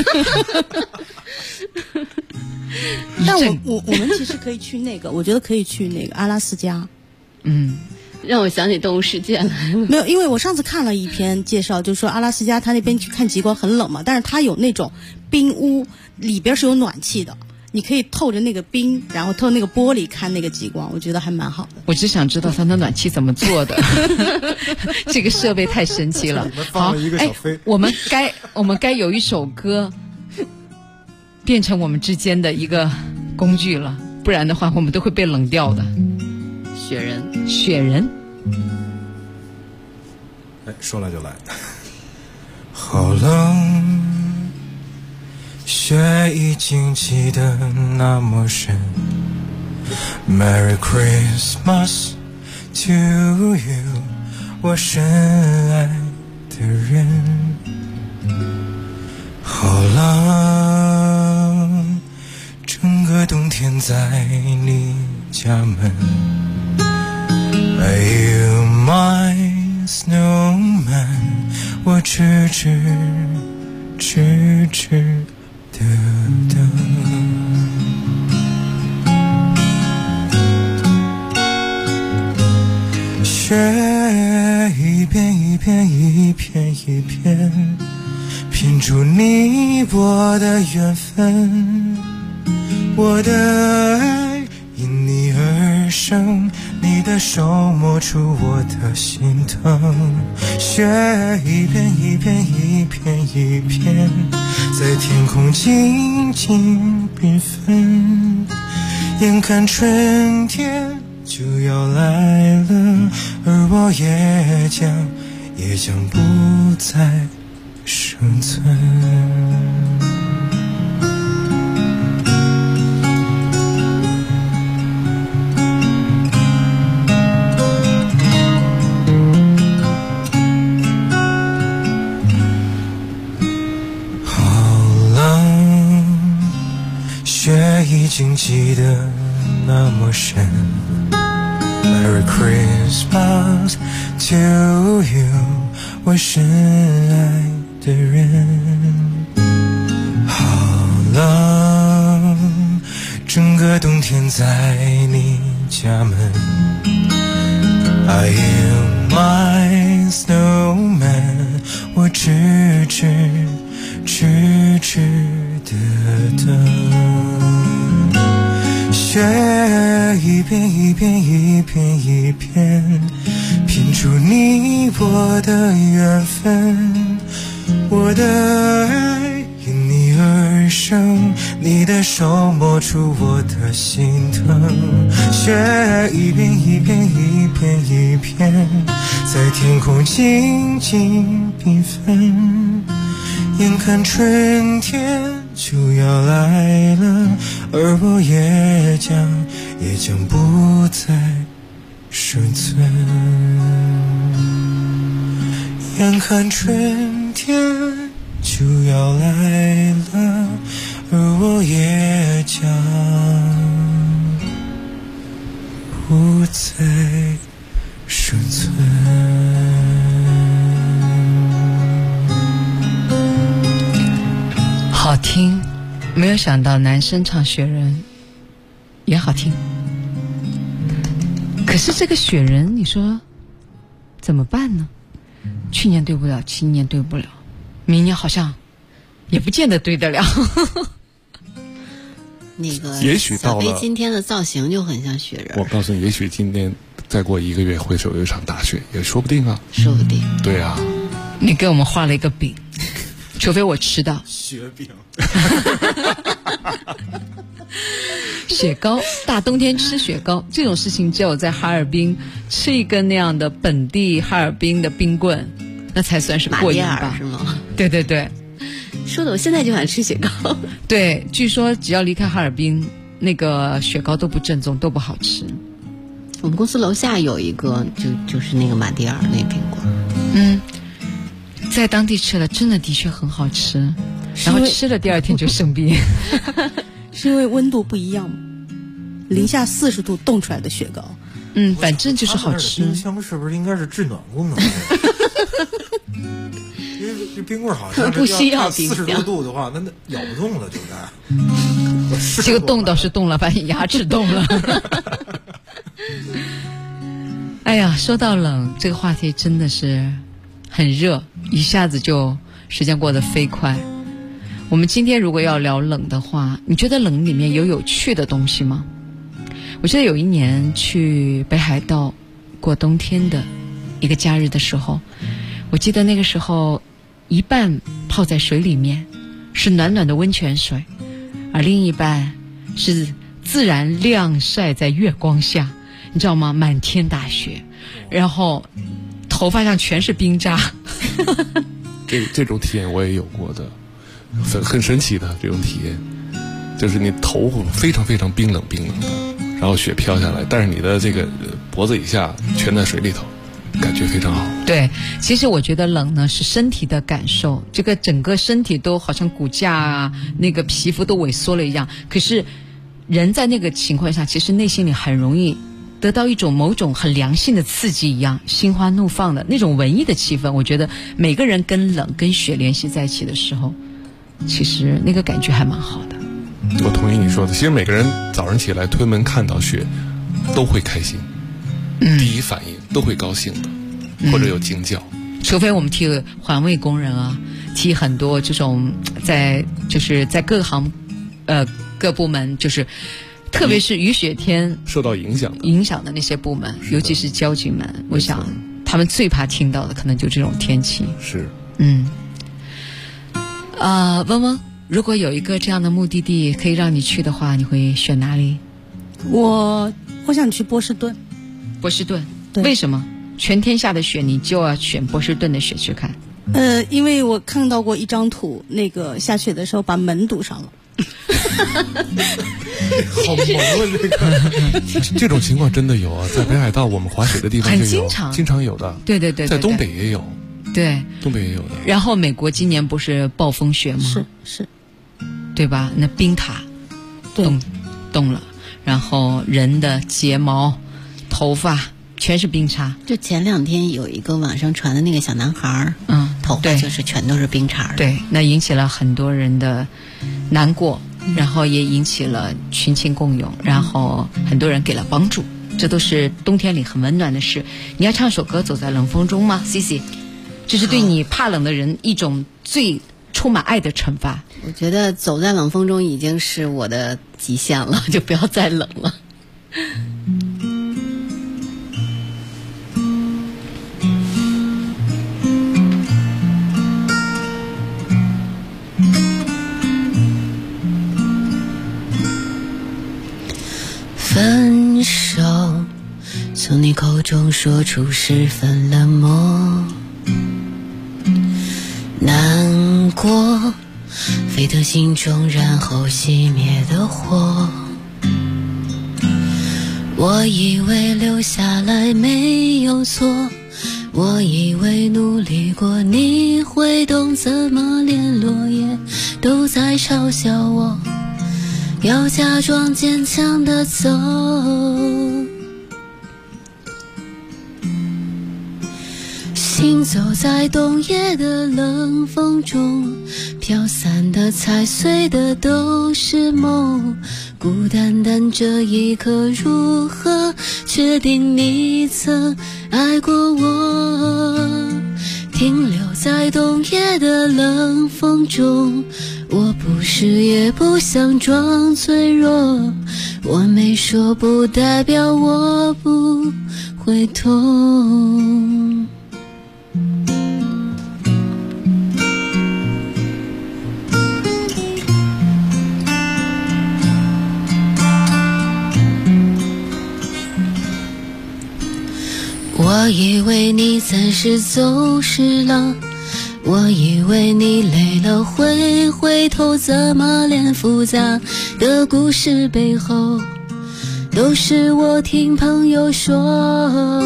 但我们其实可以去那个，我觉得可以去那个阿拉斯加。 让我想起动物世界了。 没有，因为我上次看了一篇介绍，就说阿拉斯加它那边去看极光很冷嘛，但是它有那种冰屋，里边是有暖气的， 你可以透着那个冰，然后透那个玻璃看那个极光，我觉得还蛮好的。 我只想知道它的暖气怎么做的，这个设备太神奇了。好，我们该有一首歌变成我们之间的一个工具了，不然的话我们都会被冷掉的。雪人。 哎，说来就来。好冷，雪已经积得那么深。Merry Christmas to you， 我深爱的人。好冷，整个冬天在你家门。Are you my snowman？ 我痴痴的雪一片一片一片一片拼出你我的缘分，我的爱因你而生，你的手摸出我的心疼。雪一片一片一片一片在天空静静缤纷，眼看春天就要来了，而我也将不再生存。雪已经积得那么深。 Merry Christmas to you， 我深爱的人。好冷，整个冬天在你家门。Are you my snowman？ 我痴痴的等。雪一片一片一片一片拼出你我的缘分，我的爱因你而生，你的手摸出我的心疼。雪一片一片一片一片在天空静静缤纷，眼看春天就要来了，而我也将不再生存。眼看春天就要来了，而我也将不再生存。 好听，没有想到男生唱雪人也好听。可是这个雪人你说怎么办呢？去年对不了，今年对不了，明年好像也不见得对得了。 那个也许到了小飞今天的造型就很像雪人。 我告诉你，也许今天再过1个月会有一场大雪，也说不定啊。 说不定。 对啊。 你给我们画了一个饼，除非我吃到雪饼。 雪糕，大冬天吃雪糕这种事情，只有在哈尔滨吃一根那样的本地哈尔滨的冰棍，那才算是过瘾吧？ 是吗？ 对对对， 说的我现在就想吃雪糕。 对，据说只要离开哈尔滨，那个雪糕都不正宗，都不好吃。 我们公司楼下有一个，就是那个马迭尔那冰棍。 在当地吃了，真的的确很好吃，然后吃了第2天就生病。 是因为温度不一样吗？零下40度冻出来的雪糕， 反正就是好吃。 冰箱是不是应该是制暖功能？因为这冰棍好像不需要冰箱 40多度的话，那咬不动了就该。 这个冻倒是冻了，把你牙齿冻了。哎呀，说到冷，这个话题真的是很热，一下子就时间过得飞快。 我们今天如果要聊冷的话，你觉得冷里面有趣的东西吗？我记得有一年去北海道过冬天的一个假日的时候，我记得那个时候一半泡在水里面是暖暖的温泉水，而另一半是自然晾晒在月光下，你知道吗？满天大雪，然后头发上全是冰渣。 这种体验我也有过的，很神奇的这种体验，就是你头发非常非常冰冷的，然后雪飘下来，但是你的这个脖子以下全在水里头，感觉非常好。 对，其实我觉得冷呢是身体的感受，这个整个身体都好像骨架啊，那个皮肤都萎缩了一样。可是人在那个情况下，其实内心里很容易得到一种某种很良性的刺激一样，心花怒放的那种文艺的气氛。我觉得每个人跟冷跟雪联系在一起的时候，其实那个感觉还蛮好的。 我同意你说的，其实每个人早上起来推门看到雪都会开心，第一反应都会高兴的，或者有惊叫。 除非我们替环卫工人啊，替很多这种在各行各部门，就是特别是雨雪天受到影响的那些部门，尤其是交警们，我想他们最怕听到的可能就这种天气。 是， 嗡嗡，如果有一个这样的目的地可以让你去的话，你会选哪里？ 我想去波士顿。 波士顿，为什么？全天下的雪你就要选波士顿的雪去看？ 因为我看到过一张图，那个下雪的时候把门堵上了。 好萌啊！这种情况真的有啊，在北海道我们滑雪的地方就有，经常有的。 对， 在东北也有。 对， 东北也有的。 然后美国今年不是暴风雪吗？ 是， 对吧？那冰塔冻了，然后人的睫毛、头发全是冰碴。 就前2天有一个网上传的那个小男孩，头发就是全都是冰碴。 对，那引起了很多人的难过，然后也引起了群情共涌，然后很多人给了帮助，这都是冬天里很温暖的事。你要唱首歌《走在冷风中》吗 ？Cici， 这是对你怕冷的人一种最充满爱的惩罚。 我觉得走在冷风中已经是我的极限了，就不要再冷了。分手，从你口中说出十分冷漠，难过飞到心中，然后熄灭的火。我以为留下来没有错，我以为努力过你会懂，怎么连落叶都在嘲笑我，要假装坚强地走。行走在冬夜的冷风中，飘散的踩碎的都是梦，孤单单这一刻如何确定你曾爱过我？停留在冬夜的冷风中，我不是也不想装脆弱，我没说不代表我不会痛。我以为你暂时走失了，我以为你累了会回头，怎么连复杂的故事背后都是我听朋友说。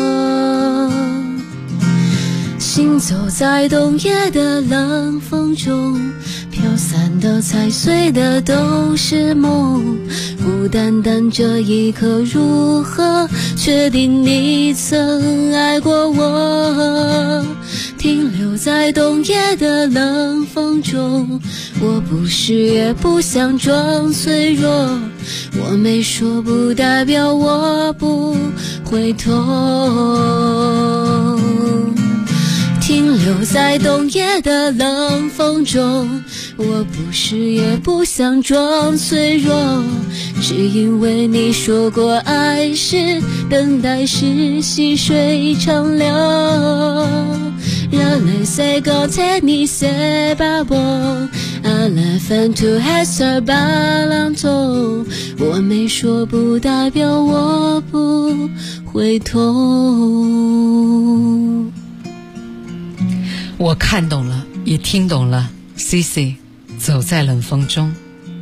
行走在冬夜的冷风中，飘散的踩碎的都是梦，孤单单这一刻如何确定你曾爱过我？停留在冬夜的冷风中，我不是也不想装脆弱，我没说不代表我不会痛。停留在冬夜的冷风中， 我不是也不想装脆弱，只因为你说过爱是等待是细水长流，让泪水高贴你些把我阿拉反吐还是把浪头，我没说不代表我不会痛。 我看懂了，也听懂了。CC 走在冷风中，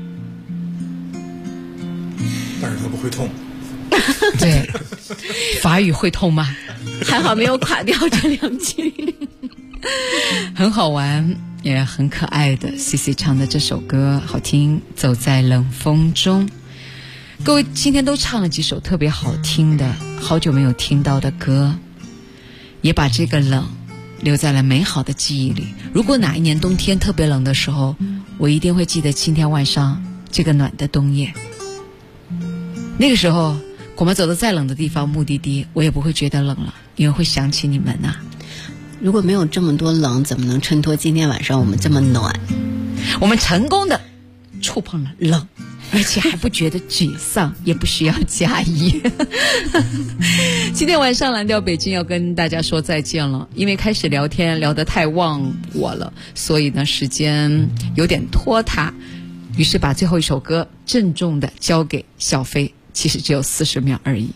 但是他不会痛。 对，法语会痛吗？ 还好没有垮掉这两句。 很好玩，也很可爱的 CC 唱的这首歌好听，走在冷风中。各位今天都唱了几首特别好听的，好久没有听到的歌，也把这个冷留在了美好的记忆里。如果哪一年冬天特别冷的时候，我一定会记得今天晚上这个暖的冬夜。那个时候我们走得再冷的地方，目的地我也不会觉得冷了，因为会想起你们啊。 如果没有这么多冷，怎么能衬托今天晚上我们这么暖？ 我们成功的触碰了冷，而且还不觉得沮丧，也不需要加一。今天晚上蓝调北京要跟大家说再见了，因为开始聊天聊得太忘我了，所以呢时间有点拖沓，于是把最后一首歌郑重的交给小飞，其实只有40秒而已。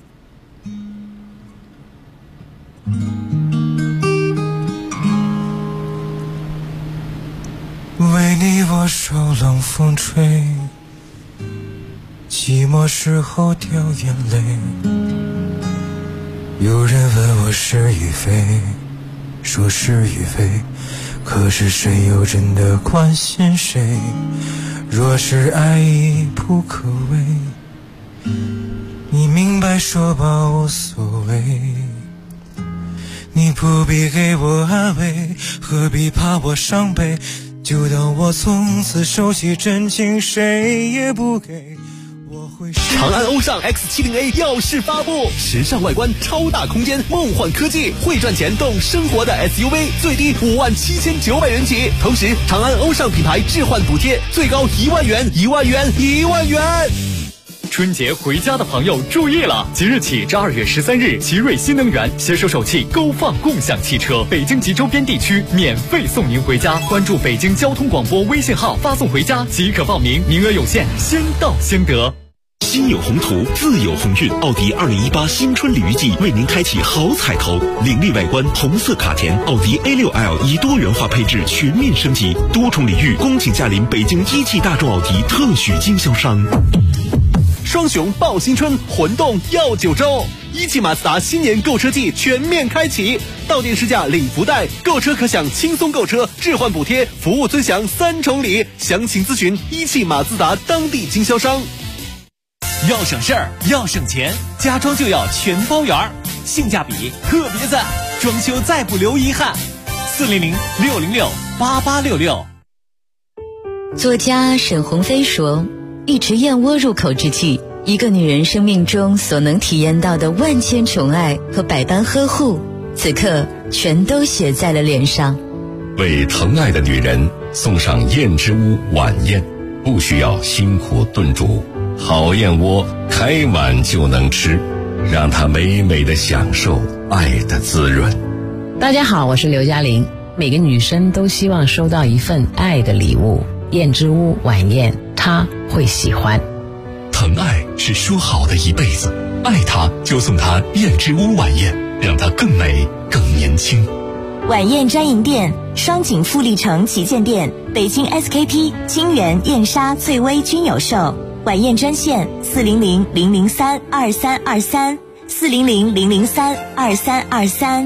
为你我受冷风吹，寂寞时候掉眼泪，有人问我是与非，说是与非，可是谁又真的关心谁？若是爱已不可为，你明白说吧无所谓，你不必给我安慰，何必怕我伤悲，就当我从此收起真情，谁也不给。 长安欧尚 X70A 耀世发布，时尚外观，超大空间，梦幻科技，会赚钱动生活的 SUV， 最低57900元起。同时，长安欧尚品牌置换补贴最高1万元，1万元，1万元。 春节回家的朋友注意了！即日起至2月13日，奇瑞新能源携手首汽勾放共享汽车，北京及周边地区免费送您回家。关注北京交通广播微信号，发送回家即可报名，名额有限，先到先得。 心有宏图，自有鸿运。奥迪2018新春礼遇季为您开启好彩头，凌厉外观，红色卡钿，奥迪 A6L 以多元化配置全面升级，多重礼遇，恭请驾临北京一汽大众奥迪特许经销商。 双雄报新春，魂动耀9周。一汽马自达新年购车季全面开启，到店试驾领福袋，购车可享轻松购车、置换补贴、服务尊享3重礼。详情咨询一汽马自达当地经销商。 要省事儿，要省钱，家装就要全包圆儿，性价比特别赞，装修再不留遗憾。400-606-8866。 作家沈鸿飞说，一池燕窝入口之际，一个女人生命中所能体验到的万千宠爱和百般呵护，此刻全都写在了脸上。 为疼爱的女人送上燕之屋晚宴，不需要辛苦炖煮，好燕窝开碗就能吃，让她美美的享受爱的滋润。 大家好，我是刘嘉玲。每个女生都希望收到一份爱的礼物，燕之屋晚宴她会喜欢。 疼爱是说好的一辈子，爱她就送她燕之屋晚宴，让她更美更年轻。 晚宴专营店：双井富力城旗舰店、北京 SKP、金源、燕莎、翠微均有售。晚宴专线400-003-2323 400-003-2323。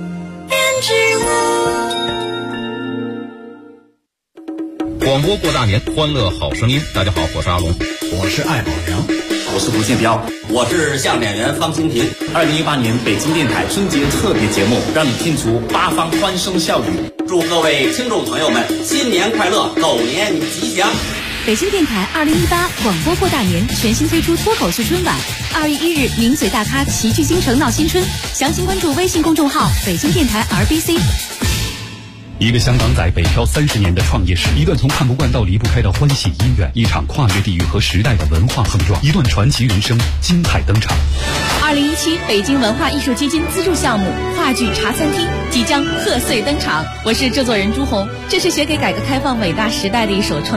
广播过大年，欢乐好声音。大家好，我是阿龙， 我是艾宝良，我是吴建彪，我是相声演员方清平。2018年北京电台春节特别节目，让你听出八方欢声笑语。祝各位听众朋友们新年快乐，狗年吉祥。 北京电台2018广播过大年全新推出脱口秀春晚，2月1日名嘴大咖齐聚京城闹新春，详情关注微信公众号北京电台 RBC。 一个香港仔北漂30年的创业史，一段从看不惯到离不开的欢喜姻缘，一场跨越地域和时代的文化碰撞，一段传奇人生精彩登场。 2017北京文化艺术基金资助项目话剧茶餐厅即将贺岁登场。我是制作人朱红，这是写给改革开放伟大时代的一首创